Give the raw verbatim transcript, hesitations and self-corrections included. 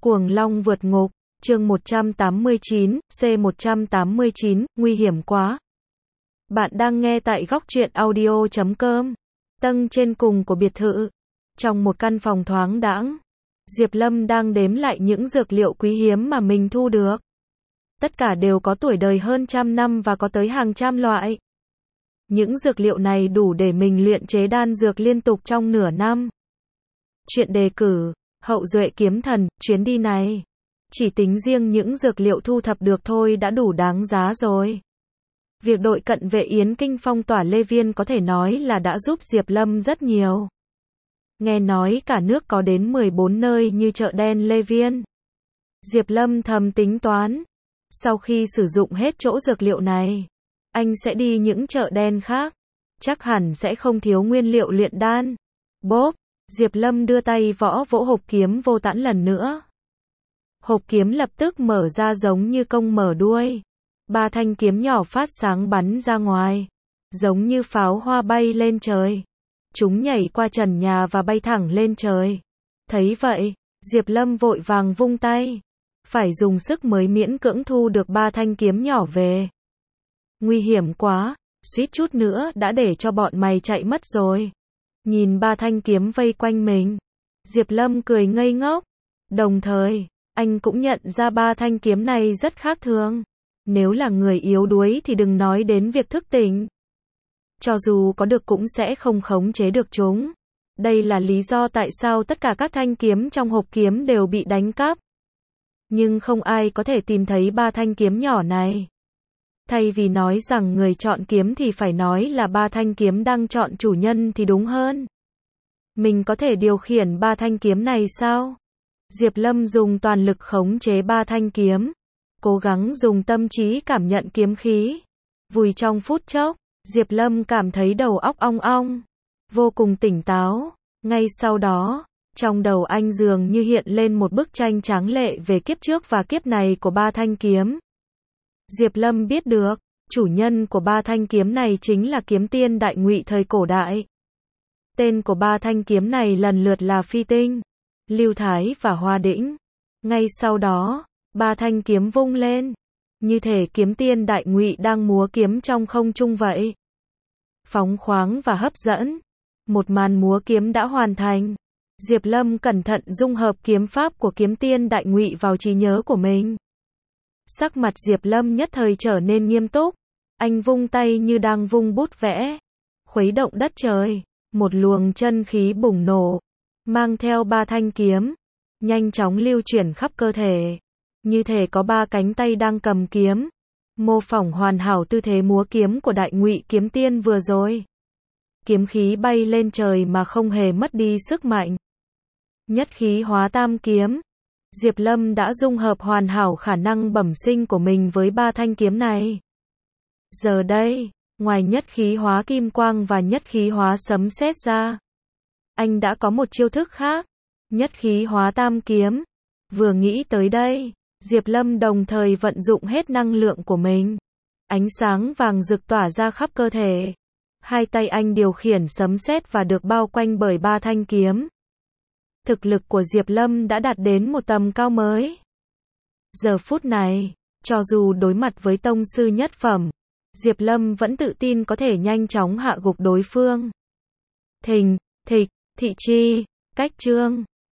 Cuồng Long vượt ngục, chương một trăm tám mươi chín, C một trăm tám mươi chín, nguy hiểm quá. Bạn đang nghe tại góc truyện audio chấm com. Tầng trên cùng của biệt thự. Trong một căn phòng thoáng đãng, Diệp Lâm đang đếm lại những dược liệu quý hiếm mà mình thu được. Tất cả đều có tuổi đời hơn trăm năm và có tới hàng trăm loại. Những dược liệu này đủ để mình luyện chế đan dược liên tục trong nửa năm. Chuyện đề cử, Hậu Duệ Kiếm Thần, chuyến đi này. Chỉ tính riêng những dược liệu thu thập được thôi đã đủ đáng giá rồi. Việc đội cận vệ Yến Kinh phong tỏa Lê Viên có thể nói là đã giúp Diệp Lâm rất nhiều. Nghe nói cả nước có đến mười bốn nơi như chợ đen Lê Viên. Diệp Lâm thầm tính toán. Sau khi sử dụng hết chỗ dược liệu này, anh sẽ đi những chợ đen khác. Chắc hẳn sẽ không thiếu nguyên liệu luyện đan. Bốp, Diệp Lâm đưa tay võ vỗ hộp kiếm vô tãn lần nữa. Hộp kiếm lập tức mở ra giống như công mở đuôi. Ba thanh kiếm nhỏ phát sáng bắn ra ngoài, giống như pháo hoa bay lên trời. Chúng nhảy qua trần nhà và bay thẳng lên trời. Thấy vậy, Diệp Lâm vội vàng vung tay. Phải dùng sức mới miễn cưỡng thu được ba thanh kiếm nhỏ về. Nguy hiểm quá, suýt chút nữa đã để cho bọn mày chạy mất rồi. Nhìn ba thanh kiếm vây quanh mình, Diệp Lâm cười ngây ngốc. Đồng thời, anh cũng nhận ra ba thanh kiếm này rất khác thường. Nếu là người yếu đuối thì đừng nói đến việc thức tỉnh. Cho dù có được cũng sẽ không khống chế được chúng. Đây là lý do tại sao tất cả các thanh kiếm trong hộp kiếm đều bị đánh cắp. Nhưng không ai có thể tìm thấy ba thanh kiếm nhỏ này. Thay vì nói rằng người chọn kiếm thì phải nói là ba thanh kiếm đang chọn chủ nhân thì đúng hơn. Mình có thể điều khiển ba thanh kiếm này sao? Diệp Lâm dùng toàn lực khống chế ba thanh kiếm. Cố gắng dùng tâm trí cảm nhận kiếm khí. Vùi trong phút chốc, Diệp Lâm cảm thấy đầu óc ong ong. Vô cùng tỉnh táo. Ngay sau đó, trong đầu anh dường như hiện lên một bức tranh tráng lệ về kiếp trước và kiếp này của ba thanh kiếm. Diệp Lâm biết được, chủ nhân của ba thanh kiếm này chính là kiếm tiên Đại Ngụy thời cổ đại. Tên của ba thanh kiếm này lần lượt là Phi Tinh, Lưu Thái và Hoa Đĩnh. Ngay sau đó, ba thanh kiếm vung lên, như thể kiếm tiên Đại Ngụy đang múa kiếm trong không trung vậy. Phóng khoáng và hấp dẫn. Một màn múa kiếm đã hoàn thành. Diệp Lâm cẩn thận dung hợp kiếm pháp của kiếm tiên Đại Ngụy vào trí nhớ của mình. Sắc mặt Diệp Lâm nhất thời trở nên nghiêm túc. Anh vung tay như đang vung bút vẽ. Khuấy động đất trời. Một luồng chân khí bùng nổ, mang theo ba thanh kiếm, nhanh chóng lưu chuyển khắp cơ thể. Như thể có ba cánh tay đang cầm kiếm. Mô phỏng hoàn hảo tư thế múa kiếm của Đại Ngụy kiếm tiên vừa rồi. Kiếm khí bay lên trời mà không hề mất đi sức mạnh. Nhất khí hóa tam kiếm. Diệp Lâm đã dung hợp hoàn hảo khả năng bẩm sinh của mình với ba thanh kiếm này. Giờ đây, ngoài nhất khí hóa kim quang và nhất khí hóa sấm sét ra, anh đã có một chiêu thức khác, nhất khí hóa tam kiếm. Vừa nghĩ tới đây, Diệp Lâm đồng thời vận dụng hết năng lượng của mình. Ánh sáng vàng rực tỏa ra khắp cơ thể. Hai tay anh điều khiển sấm sét và được bao quanh bởi ba thanh kiếm. Thực lực của Diệp Lâm đã đạt đến một tầm cao mới. Giờ phút này, cho dù đối mặt với tông sư nhất phẩm, Diệp Lâm vẫn tự tin có thể nhanh chóng hạ gục đối phương. Thình, thịch, thị chi, cách chương.